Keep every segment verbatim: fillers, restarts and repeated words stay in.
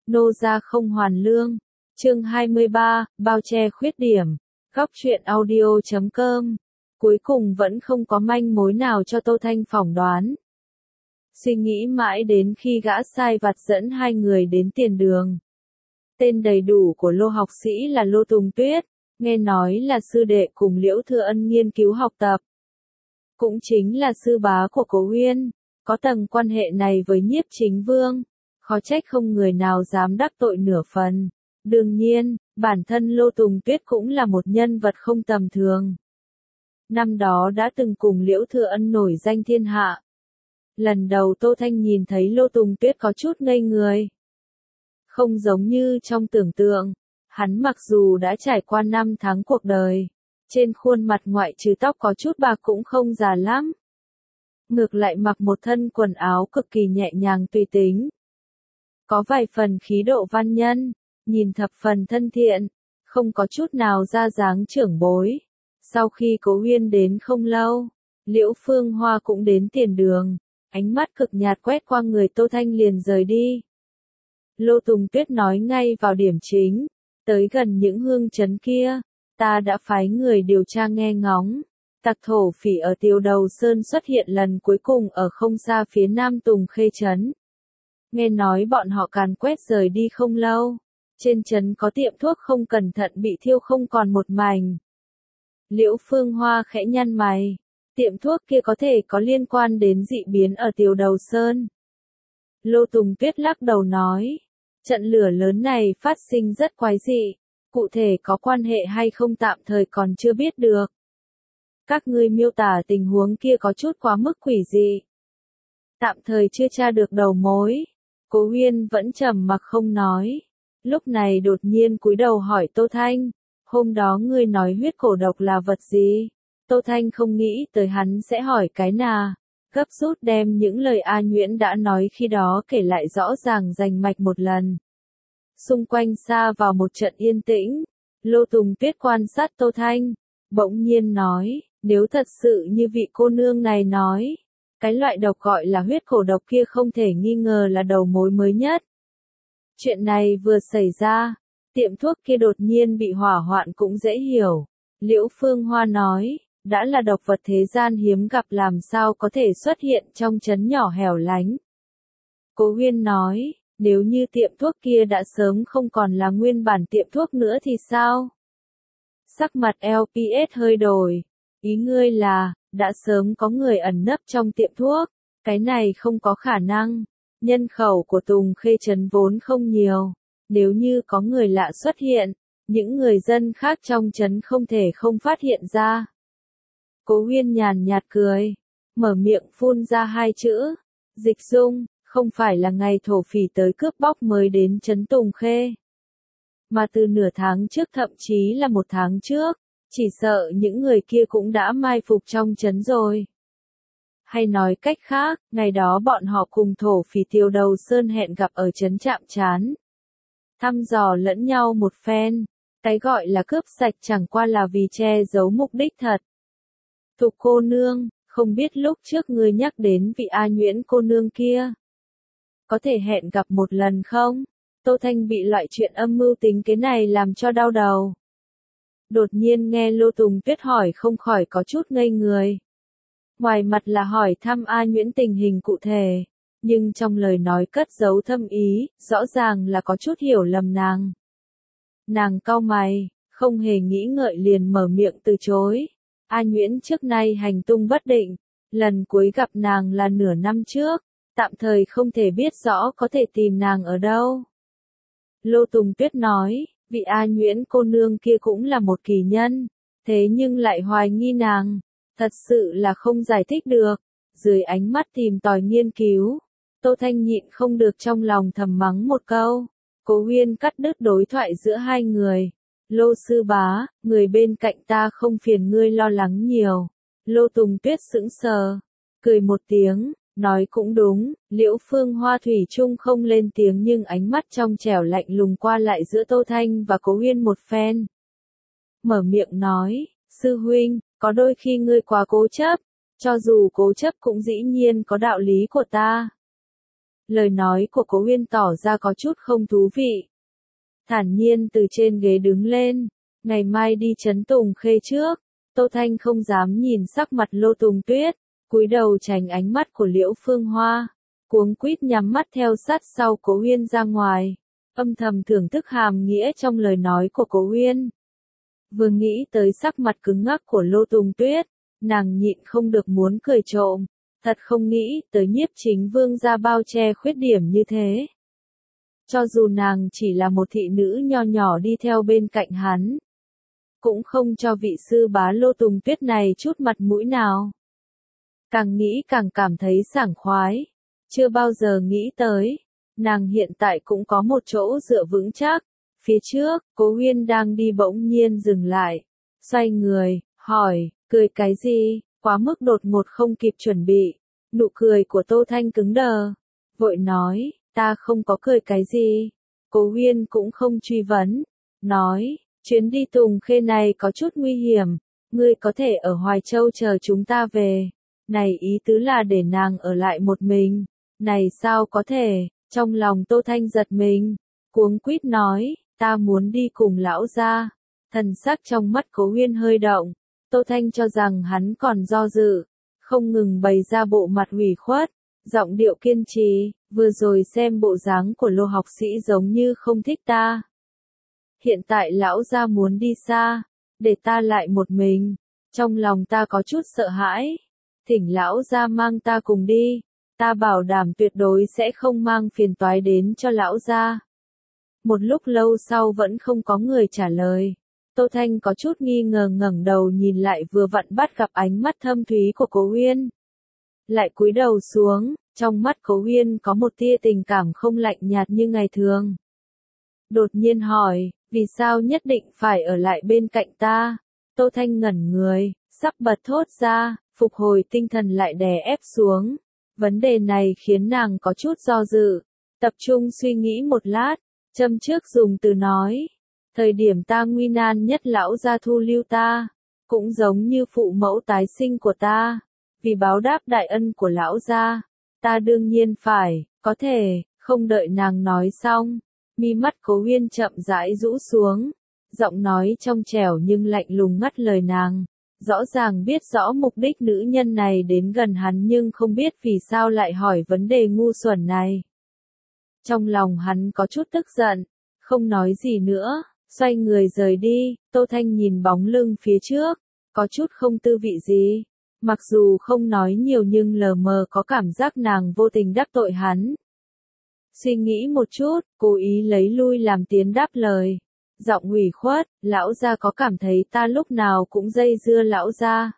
Nô gia không hoàn lương. Chương hai mươi ba, bao che khuyết điểm. Góc truyện audio chấm com. Cuối cùng vẫn không có manh mối nào cho Tô Thanh phỏng đoán. Suy nghĩ mãi đến khi gã sai vặt dẫn hai người đến tiền đường. Tên đầy đủ của Lô học sĩ là Lô Tùng Tuyết, nghe nói là sư đệ cùng Liễu Thừa Ân nghiên cứu học tập. Cũng chính là sư bá của Cố Huyên, có tầng quan hệ này với Nhiếp Chính Vương, khó trách không người nào dám đắc tội nửa phần. Đương nhiên, bản thân Lô Tùng Tuyết cũng là một nhân vật không tầm thường. Năm đó đã từng cùng Liễu Thừa Ân nổi danh thiên hạ. Lần đầu Tô Thanh nhìn thấy Lô Tùng Tuyết có chút ngây người. Không giống như trong tưởng tượng, hắn mặc dù đã trải qua năm tháng cuộc đời, trên khuôn mặt ngoại trừ tóc có chút bạc cũng không già lắm. Ngược lại mặc một thân quần áo cực kỳ nhẹ nhàng tùy tính. Có vài phần khí độ văn nhân, nhìn thập phần thân thiện, không có chút nào ra dáng trưởng bối. Sau khi Cố Huyên đến không lâu, Liễu Phương Hoa cũng đến tiền đường, ánh mắt cực nhạt quét qua người Tô Thanh liền rời đi. Lô Tùng Tuyết nói ngay vào điểm chính, tới gần những hương trấn kia, ta đã phái người điều tra nghe ngóng. Tặc thổ phỉ ở Tiêu Đầu Sơn xuất hiện lần cuối cùng ở không xa phía nam Tùng Khê trấn. Nghe nói bọn họ càn quét rời đi không lâu, trên trấn có tiệm thuốc không cẩn thận bị thiêu không còn một mảnh. Liễu Phương Hoa khẽ nhăn mày, tiệm thuốc kia có thể có liên quan đến dị biến ở Tiêu Đầu Sơn. Lô Tùng Tuyết lắc đầu nói, trận lửa lớn này phát sinh rất quái dị, cụ thể có quan hệ hay không tạm thời còn chưa biết được. Các ngươi miêu tả tình huống kia có chút quá mức quỷ dị. Tạm thời chưa tra được đầu mối. Cố Huyên vẫn trầm mặc không nói. Lúc này đột nhiên cúi đầu hỏi Tô Thanh, hôm đó ngươi nói huyết cổ độc là vật gì? Tô Thanh không nghĩ tới hắn sẽ hỏi cái nào, gấp rút đem những lời A Nhuyễn đã nói khi đó kể lại rõ ràng rành mạch một lần. Xung quanh xa vào một trận yên tĩnh, Lô Tùng Tuyết quan sát Tô Thanh, bỗng nhiên nói, nếu thật sự như vị cô nương này nói, cái loại độc gọi là huyết cổ độc kia không thể nghi ngờ là đầu mối mới nhất. Chuyện này vừa xảy ra, tiệm thuốc kia đột nhiên bị hỏa hoạn cũng dễ hiểu. Liễu Phương Hoa nói, đã là độc vật thế gian hiếm gặp làm sao có thể xuất hiện trong trấn nhỏ hẻo lánh. Cố Huyên nói, nếu như tiệm thuốc kia đã sớm không còn là nguyên bản tiệm thuốc nữa thì sao? Sắc mặt lờ pê ét hơi đổi, ý ngươi là, đã sớm có người ẩn nấp trong tiệm thuốc, cái này không có khả năng, nhân khẩu của Tùng Khê trấn vốn không nhiều, nếu như có người lạ xuất hiện, những người dân khác trong trấn không thể không phát hiện ra. Cố Huyên nhàn nhạt cười, mở miệng phun ra hai chữ, Dịch Dung, không phải là ngày thổ phỉ tới cướp bóc mới đến trấn Tùng Khê, mà từ nửa tháng trước thậm chí là một tháng trước, chỉ sợ những người kia cũng đã mai phục trong trấn rồi. Hay nói cách khác, ngày đó bọn họ cùng thổ phỉ Tiêu Đầu Sơn hẹn gặp ở trấn Trạm Chán. Thăm dò lẫn nhau một phen, cái gọi là cướp sạch chẳng qua là vì che giấu mục đích thật. Thục cô nương, không biết lúc trước ngươi nhắc đến vị A Nhuyễn cô nương kia, có thể hẹn gặp một lần không? Tô Thanh bị loại chuyện âm mưu tính kế này làm cho đau đầu. Đột nhiên nghe Lô Tùng Tuyết hỏi không khỏi có chút ngây người. Ngoài mặt là hỏi thăm A Nhuyễn tình hình cụ thể, nhưng trong lời nói cất giấu thâm ý, rõ ràng là có chút hiểu lầm nàng. Nàng cau mày, không hề nghĩ ngợi liền mở miệng từ chối. A Nhuyễn trước nay hành tung bất định, lần cuối gặp nàng là nửa năm trước, tạm thời không thể biết rõ có thể tìm nàng ở đâu. Lô Tùng Tuyết nói, vị A Nhuyễn cô nương kia cũng là một kỳ nhân, thế nhưng lại hoài nghi nàng, thật sự là không giải thích được. Dưới ánh mắt tìm tòi nghiên cứu, Tô Thanh nhịn không được trong lòng thầm mắng một câu. Cố Huyên cắt đứt đối thoại giữa hai người. Lô sư bá, người bên cạnh ta không phiền ngươi lo lắng nhiều. Lô Tùng Tuyết sững sờ, cười một tiếng, nói cũng đúng. Liễu Phương Hoa thủy chung không lên tiếng nhưng ánh mắt trong trẻo lạnh lùng qua lại giữa Tô Thanh và Cố Huyên một phen. Mở miệng nói, sư huynh, có đôi khi ngươi quá cố chấp, cho dù cố chấp cũng dĩ nhiên có đạo lý của ta. Lời nói của Cố Uyên tỏ ra có chút không thú vị. Thản nhiên từ trên ghế đứng lên, ngày mai đi trấn Tùng Khê trước. Tô Thanh không dám nhìn sắc mặt Lô Tùng Tuyết, cúi đầu tránh ánh mắt của Liễu Phương Hoa, cuống quýt nhắm mắt theo sát sau Cố Uyên ra ngoài, âm thầm thưởng thức hàm nghĩa trong lời nói của Cố Uyên. Vừa nghĩ tới sắc mặt cứng ngắc của Lô Tùng Tuyết, nàng nhịn không được muốn cười trộm, thật không nghĩ tới Nhiếp Chính Vương ra bao che khuyết điểm như thế. Cho dù nàng chỉ là một thị nữ nho nhỏ đi theo bên cạnh hắn, cũng không cho vị sư bá Lô Tùng Tuyết này chút mặt mũi nào. Càng nghĩ càng cảm thấy sảng khoái, chưa bao giờ nghĩ tới, nàng hiện tại cũng có một chỗ dựa vững chắc. Phía trước, Cố Uyên đang đi bỗng nhiên dừng lại, xoay người, hỏi, cười cái gì, quá mức đột ngột không kịp chuẩn bị. Nụ cười của Tô Thanh cứng đờ, vội nói, ta không có cười cái gì. Cố Uyên cũng không truy vấn, nói, chuyến đi Tùng Khê này có chút nguy hiểm, ngươi có thể ở Hoài Châu chờ chúng ta về. Này ý tứ là để nàng ở lại một mình, này sao có thể, trong lòng Tô Thanh giật mình, cuống quýt nói, ta muốn đi cùng lão gia. Thần sắc trong mắt Cố Uyên hơi động, Tô Thanh cho rằng hắn còn do dự, không ngừng bày ra bộ mặt ủy khuất, giọng điệu kiên trì, vừa rồi xem bộ dáng của Lô học sĩ giống như không thích ta. Hiện tại lão gia muốn đi xa, để ta lại một mình, trong lòng ta có chút sợ hãi, thỉnh lão gia mang ta cùng đi, ta bảo đảm tuyệt đối sẽ không mang phiền toái đến cho lão gia. Một lúc lâu sau vẫn không có người trả lời, Tô Thanh có chút nghi ngờ ngẩng đầu nhìn lại vừa vặn bắt gặp ánh mắt thâm thúy của Cố Uyên. Lại cúi đầu xuống, trong mắt Cố Uyên có một tia tình cảm không lạnh nhạt như ngày thường. Đột nhiên hỏi, vì sao nhất định phải ở lại bên cạnh ta? Tô Thanh ngẩn người, sắp bật thốt ra, phục hồi tinh thần lại đè ép xuống. Vấn đề này khiến nàng có chút do dự, tập trung suy nghĩ một lát, châm trước dùng từ nói. Thời điểm ta nguy nan nhất lão gia thu lưu ta, cũng giống như phụ mẫu tái sinh của ta. Vì báo đáp đại ân của lão gia, ta đương nhiên phải, có thể, không đợi nàng nói xong. Mi mắt Cố Uyên chậm rãi rũ xuống, giọng nói trong trẻo nhưng lạnh lùng ngắt lời nàng. Rõ ràng biết rõ mục đích nữ nhân này đến gần hắn nhưng không biết vì sao lại hỏi vấn đề ngu xuẩn này. Trong lòng hắn có chút tức giận, không nói gì nữa, xoay người rời đi. Tô Thanh nhìn bóng lưng phía trước, có chút không tư vị gì. Mặc dù không nói nhiều nhưng lờ mờ có cảm giác nàng vô tình đắc tội hắn. Suy nghĩ một chút, cố ý lấy lui làm tiến đáp lời. Giọng ủy khuất, lão gia có cảm thấy ta lúc nào cũng dây dưa lão gia,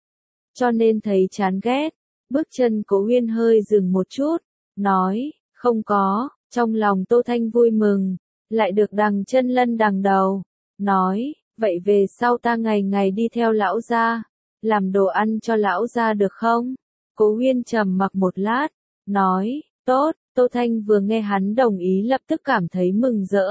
cho nên thấy chán ghét. Bước chân Cố Uyên hơi dừng một chút, nói, không có. Trong lòng Tô Thanh vui mừng, lại được đằng chân lân đằng đầu, nói, vậy về sau ta ngày ngày đi theo lão gia, làm đồ ăn cho lão gia được không? Cố Uyên trầm mặc một lát, nói, tốt. Tô Thanh vừa nghe hắn đồng ý lập tức cảm thấy mừng rỡ.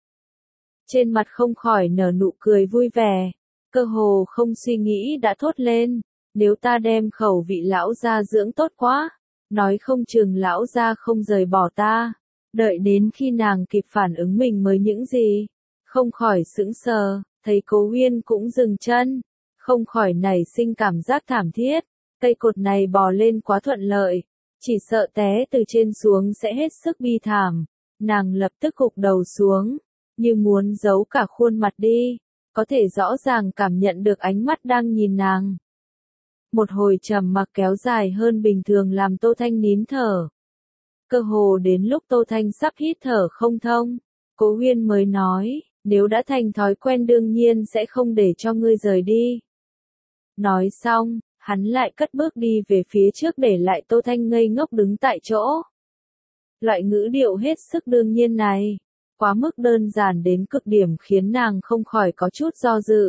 Trên mặt không khỏi nở nụ cười vui vẻ, cơ hồ không suy nghĩ đã thốt lên, nếu ta đem khẩu vị lão gia dưỡng tốt quá, nói không chừng lão gia không rời bỏ ta, đợi đến khi nàng kịp phản ứng mình mới những gì. Không khỏi sững sờ, thấy Cố Uyên cũng dừng chân, không khỏi nảy sinh cảm giác thảm thiết, cây cột này bò lên quá thuận lợi, chỉ sợ té từ trên xuống sẽ hết sức bi thảm. Nàng lập tức gục đầu xuống, như muốn giấu cả khuôn mặt đi, có thể rõ ràng cảm nhận được ánh mắt đang nhìn nàng. Một hồi trầm mặc kéo dài hơn bình thường làm Tô Thanh nín thở. Cơ hồ đến lúc Tô Thanh sắp hít thở không thông, Cố Uyên mới nói, nếu đã thành thói quen đương nhiên sẽ không để cho ngươi rời đi. Nói xong, hắn lại cất bước đi về phía trước để lại Tô Thanh ngây ngốc đứng tại chỗ. Loại ngữ điệu hết sức đương nhiên này, quá mức đơn giản đến cực điểm khiến nàng không khỏi có chút do dự.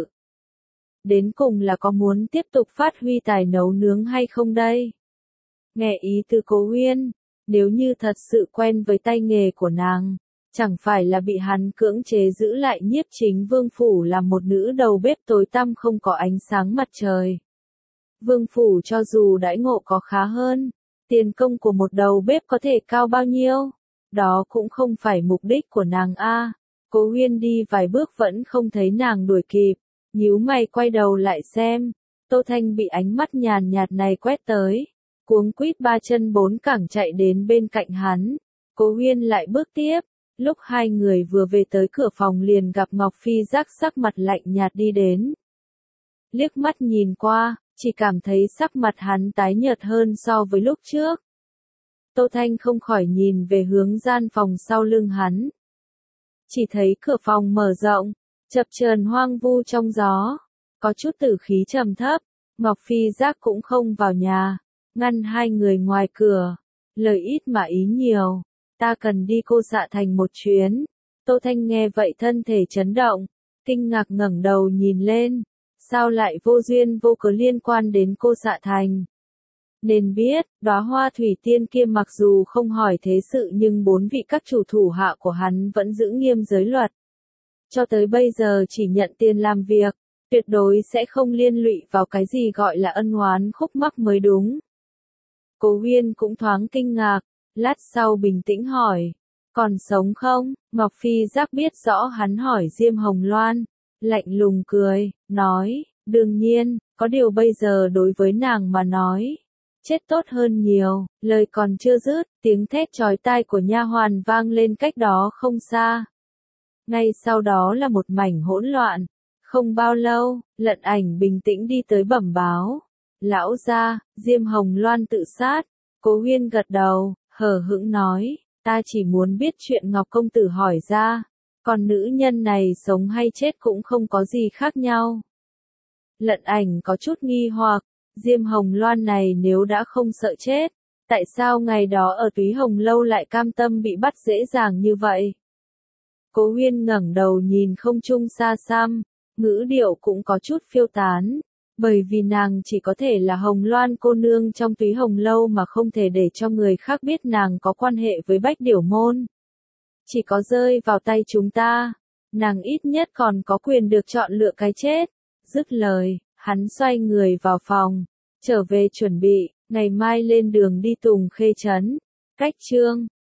Đến cùng là có muốn tiếp tục phát huy tài nấu nướng hay không đây? Nghe ý từ Cố Uyên, nếu như thật sự quen với tay nghề của nàng, chẳng phải là bị hắn cưỡng chế giữ lại Nhiếp Chính Vương phủ làm một nữ đầu bếp tối tăm không có ánh sáng mặt trời. Vương phủ cho dù đãi ngộ có khá hơn, Tiền công của một đầu bếp có thể cao bao nhiêu? Đó cũng không phải mục đích của nàng a. Cố Huyên đi vài bước vẫn không thấy nàng đuổi kịp, nhíu mày quay đầu lại xem. Tô Thanh bị ánh mắt nhàn nhạt này quét tới, cuống quýt ba chân bốn cẳng chạy đến bên cạnh hắn. Cố Huyên lại bước tiếp, lúc hai người vừa về tới cửa phòng liền gặp Ngọc Phi Giác sắc mặt lạnh nhạt đi đến. Liếc mắt nhìn qua, chỉ cảm thấy sắc mặt hắn tái nhợt hơn so với lúc trước. Tô Thanh không khỏi nhìn về hướng gian phòng sau lưng hắn. Chỉ thấy cửa phòng mở rộng, chập chờn hoang vu trong gió, có chút tử khí trầm thấp. Ngọc Phi Giác cũng không vào nhà, ngăn hai người ngoài cửa, lời ít mà ý nhiều, ta cần đi Cô Dạ Thành một chuyến. Tô Thanh nghe vậy thân thể chấn động, kinh ngạc ngẩng đầu nhìn lên, sao lại vô duyên vô cớ liên quan đến Cô Dạ Thành. Nên biết, đóa hoa thủy tiên kia mặc dù không hỏi thế sự nhưng bốn vị các chủ thủ hạ của hắn vẫn giữ nghiêm giới luật. Cho tới bây giờ chỉ nhận tiền làm việc, tuyệt đối sẽ không liên lụy vào cái gì gọi là ân oán khúc mắc mới đúng. Cố Huyên cũng thoáng kinh ngạc, lát sau bình tĩnh hỏi, còn sống không? Ngọc Phi Giác biết rõ hắn hỏi Diêm Hồng Loan, lạnh lùng cười, nói, đương nhiên, có điều bây giờ đối với nàng mà nói, chết tốt hơn nhiều. Lời còn chưa dứt, tiếng thét chói tai của nha hoàn vang lên cách đó không xa. Ngay sau đó là một mảnh hỗn loạn. Không bao lâu, Lận Ảnh bình tĩnh đi tới bẩm báo. Lão gia, Diêm Hồng Loan tự sát. Cố Huyên gật đầu, hờ hững nói, ta chỉ muốn biết chuyện Ngọc công tử hỏi ra, còn nữ nhân này sống hay chết cũng không có gì khác nhau. Lận Ảnh có chút nghi hoặc, Diêm Hồng Loan này nếu đã không sợ chết, tại sao ngày đó ở Túy Hồng Lâu lại cam tâm bị bắt dễ dàng như vậy? Cố Huyên ngẩng đầu nhìn không trung xa xăm, ngữ điệu cũng có chút phiêu tán, bởi vì nàng chỉ có thể là Hồng Loan cô nương trong Túy Hồng Lâu mà không thể để cho người khác biết nàng có quan hệ với Bách Điểu Môn. Chỉ có rơi vào tay chúng ta, nàng ít nhất còn có quyền được chọn lựa cái chết. Dứt lời, hắn xoay người vào phòng, trở về chuẩn bị, ngày mai lên đường đi Tùng Khê Trấn. Cách chương